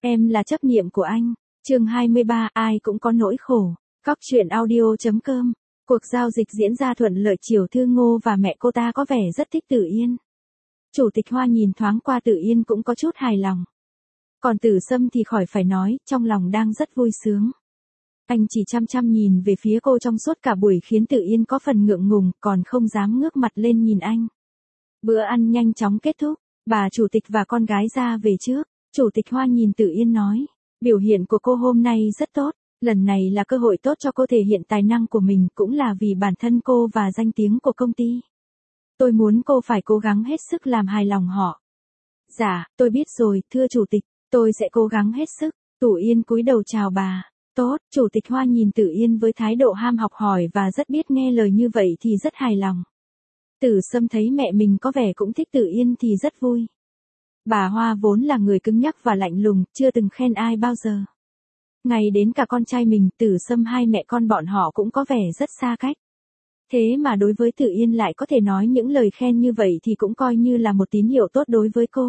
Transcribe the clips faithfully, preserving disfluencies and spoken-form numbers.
Em là chấp niệm của anh. Chương hai mươi ba, ai cũng có nỗi khổ. Cóc truyện audio chấm com. Cuộc giao dịch diễn ra thuận lợi, Chiều Thư Ngô và mẹ cô ta có vẻ rất thích Tử Yên. Chủ tịch Hoa nhìn thoáng qua Tử Yên cũng có chút hài lòng. Còn Tử Sâm thì khỏi phải nói, trong lòng đang rất vui sướng. Anh chỉ chăm chăm nhìn về phía cô trong suốt cả buổi khiến Tử Yên có phần ngượng ngùng, còn không dám ngước mặt lên nhìn anh. Bữa ăn nhanh chóng kết thúc, bà chủ tịch và con gái ra về trước. Chủ tịch Hoa nhìn Tử Yên nói, biểu hiện của cô hôm nay rất tốt, lần này là cơ hội tốt cho cô thể hiện tài năng của mình, cũng là vì bản thân cô và danh tiếng của công ty. Tôi muốn cô phải cố gắng hết sức làm hài lòng họ. Dạ, tôi biết rồi, thưa chủ tịch, tôi sẽ cố gắng hết sức. Tử Yên cúi đầu chào bà. Tốt, chủ tịch Hoa nhìn Tử Yên với thái độ ham học hỏi và rất biết nghe lời như vậy thì rất hài lòng. Tử Sâm thấy mẹ mình có vẻ cũng thích Tử Yên thì rất vui. Bà Hoa vốn là người cứng nhắc và lạnh lùng, chưa từng khen ai bao giờ. Ngay đến cả con trai mình, Tử Sâm, hai mẹ con bọn họ cũng có vẻ rất xa cách. Thế mà đối với Tử Yên lại có thể nói những lời khen như vậy thì cũng coi như là một tín hiệu tốt đối với cô.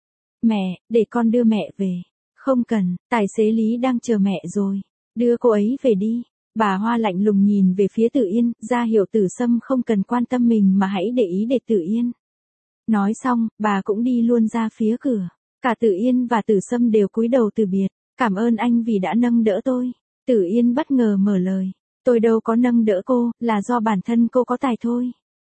Mẹ, để con đưa mẹ về. Không cần, tài xế Lý đang chờ mẹ rồi. Đưa cô ấy về đi. Bà Hoa lạnh lùng nhìn về phía Tử Yên, ra hiệu Tử Sâm không cần quan tâm mình mà hãy để ý để Tử Yên. Nói xong, bà cũng đi luôn ra phía cửa. Cả Tử Yên và Tử Sâm đều cúi đầu từ biệt. Cảm ơn anh vì đã nâng đỡ tôi. Tử Yên bất ngờ mở lời. Tôi đâu có nâng đỡ cô, là do bản thân cô có tài thôi.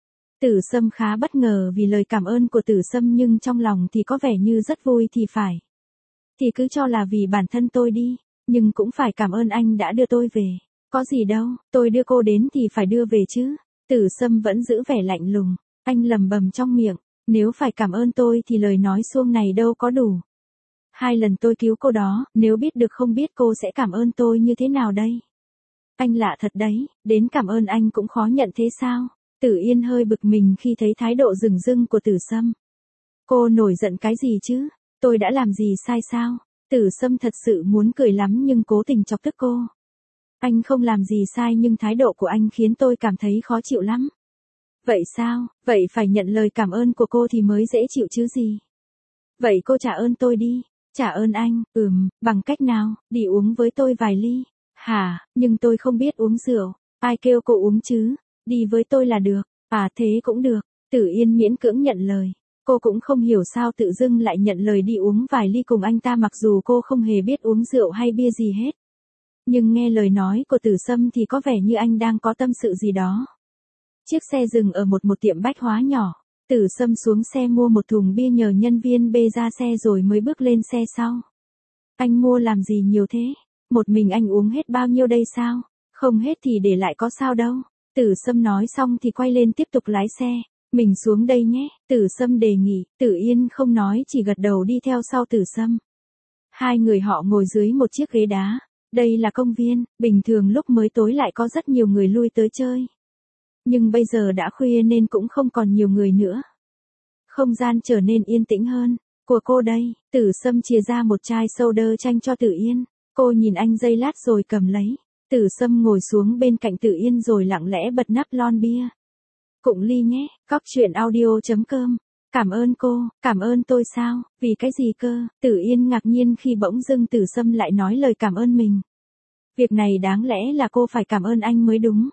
Tử Sâm khá bất ngờ vì lời cảm ơn của Tử Sâm, nhưng trong lòng thì có vẻ như rất vui thì phải. Thì cứ cho là vì bản thân tôi đi, nhưng cũng phải cảm ơn anh đã đưa tôi về. Có gì đâu, tôi đưa cô đến thì phải đưa về chứ. Tử Sâm vẫn giữ vẻ lạnh lùng. Anh lầm bầm trong miệng. Nếu phải cảm ơn tôi thì lời nói suông này đâu có đủ. Hai lần tôi cứu cô đó, nếu biết được không biết cô sẽ cảm ơn tôi như thế nào đây. Anh lạ thật đấy, đến cảm ơn anh cũng khó nhận thế sao? Tử Yên hơi bực mình khi thấy thái độ dửng dưng của Tử Sâm. Cô nổi giận cái gì chứ? Tôi đã làm gì sai sao? Tử Sâm thật sự muốn cười lắm nhưng cố tình chọc tức cô. Anh không làm gì sai nhưng thái độ của anh khiến tôi cảm thấy khó chịu lắm. Vậy sao? Vậy phải nhận lời cảm ơn của cô thì mới dễ chịu chứ gì? Vậy cô trả ơn tôi đi. Trả ơn anh, ừm, bằng cách nào? Đi uống với tôi vài ly. Hả, nhưng tôi không biết uống rượu. Ai kêu cô uống chứ? Đi với tôi là được. À thế cũng được. Tử Yên miễn cưỡng nhận lời. Cô cũng không hiểu sao tự dưng lại nhận lời đi uống vài ly cùng anh ta, mặc dù cô không hề biết uống rượu hay bia gì hết. Nhưng nghe lời nói của Tử Sâm thì có vẻ như anh đang có tâm sự gì đó. Chiếc xe dừng ở một một tiệm bách hóa nhỏ. Tử Sâm xuống xe mua một thùng bia nhờ nhân viên bê ra xe rồi mới bước lên xe sau. Anh mua làm gì nhiều thế? Một mình anh uống hết bao nhiêu đây sao? Không hết thì để lại có sao đâu. Tử Sâm nói xong thì quay lên tiếp tục lái xe. Mình xuống đây nhé. Tử Sâm đề nghị. Tử Yên không nói, chỉ gật đầu đi theo sau Tử Sâm. Hai người họ ngồi dưới một chiếc ghế đá. Đây là công viên, bình thường lúc mới tối lại có rất nhiều người lui tới chơi. Nhưng bây giờ đã khuya nên cũng không còn nhiều người nữa. Không gian trở nên yên tĩnh hơn. Của cô đây. Tử Sâm chìa ra một chai soda chanh cho Tử Yên. Cô nhìn anh giây lát rồi cầm lấy. Tử Sâm ngồi xuống bên cạnh Tử Yên rồi lặng lẽ bật nắp lon bia. Cụng ly nhé. Cóc truyện audio chấm com. Cảm ơn cô. Cảm ơn tôi sao? Vì cái gì cơ? Tử Yên ngạc nhiên khi bỗng dưng Tử Sâm lại nói lời cảm ơn mình. Việc này đáng lẽ là cô phải cảm ơn anh mới đúng.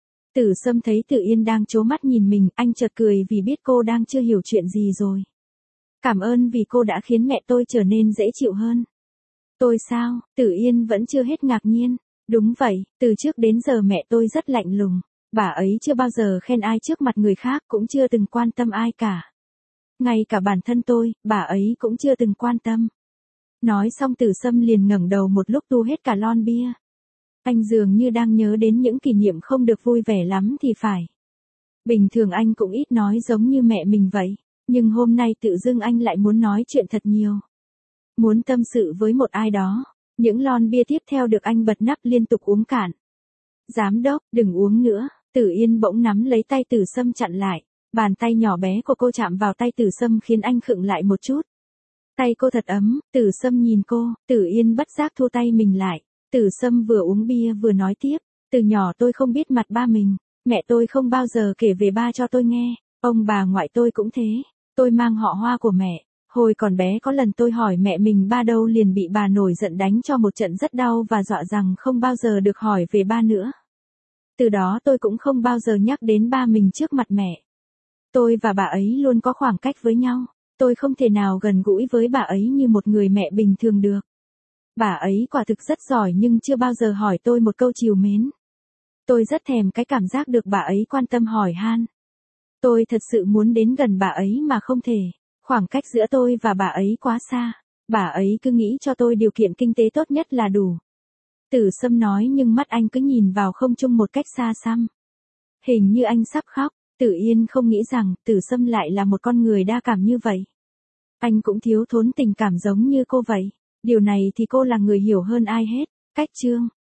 Tử Sâm thấy Tử Yên đang trố mắt nhìn mình, anh chợt cười vì biết cô đang chưa hiểu chuyện gì rồi. Cảm ơn vì cô đã khiến mẹ tôi trở nên dễ chịu hơn. Tôi sao? Tử Yên vẫn chưa hết ngạc nhiên. Đúng vậy, từ trước đến giờ mẹ tôi rất lạnh lùng. Bà ấy chưa bao giờ khen ai trước mặt người khác, cũng chưa từng quan tâm ai cả. Ngay cả bản thân tôi, bà ấy cũng chưa từng quan tâm. Nói xong Tử Sâm liền ngẩng đầu một lúc tu hết cả lon bia. Anh dường như đang nhớ đến những kỷ niệm không được vui vẻ lắm thì phải. Bình thường anh cũng ít nói giống như mẹ mình vậy. Nhưng hôm nay tự dưng anh lại muốn nói chuyện thật nhiều. Muốn tâm sự với một ai đó. Những lon bia tiếp theo được anh bật nắp liên tục uống cạn. Giám đốc, đừng uống nữa. Tử Yên bỗng nắm lấy tay Tử Sâm chặn lại. Bàn tay nhỏ bé của cô chạm vào tay Tử Sâm khiến anh khựng lại một chút. Tay cô thật ấm. Tử Sâm nhìn cô. Tử Yên bất giác thu tay mình lại. Tử Sâm vừa uống bia vừa nói tiếp. Từ nhỏ tôi không biết mặt ba mình. Mẹ tôi không bao giờ kể về ba cho tôi nghe. Ông bà ngoại tôi cũng thế. Tôi mang họ Hoa của mẹ. Hồi còn bé có lần tôi hỏi mẹ mình ba đâu liền bị bà nổi giận đánh cho một trận rất đau và dọa rằng không bao giờ được hỏi về ba nữa. Từ đó tôi cũng không bao giờ nhắc đến ba mình trước mặt mẹ. Tôi và bà ấy luôn có khoảng cách với nhau, tôi không thể nào gần gũi với bà ấy như một người mẹ bình thường được. Bà ấy quả thực rất giỏi nhưng chưa bao giờ hỏi tôi một câu trìu mến. Tôi rất thèm cái cảm giác được bà ấy quan tâm hỏi han. Tôi thật sự muốn đến gần bà ấy mà không thể, khoảng cách giữa tôi và bà ấy quá xa, bà ấy cứ nghĩ cho tôi điều kiện kinh tế tốt nhất là đủ. Tử Sâm nói nhưng mắt anh cứ nhìn vào không trung một cách xa xăm. Hình như anh sắp khóc, Tử Yên không nghĩ rằng Tử Sâm lại là một con người đa cảm như vậy. Anh cũng thiếu thốn tình cảm giống như cô vậy, điều này thì cô là người hiểu hơn ai hết. Cách chương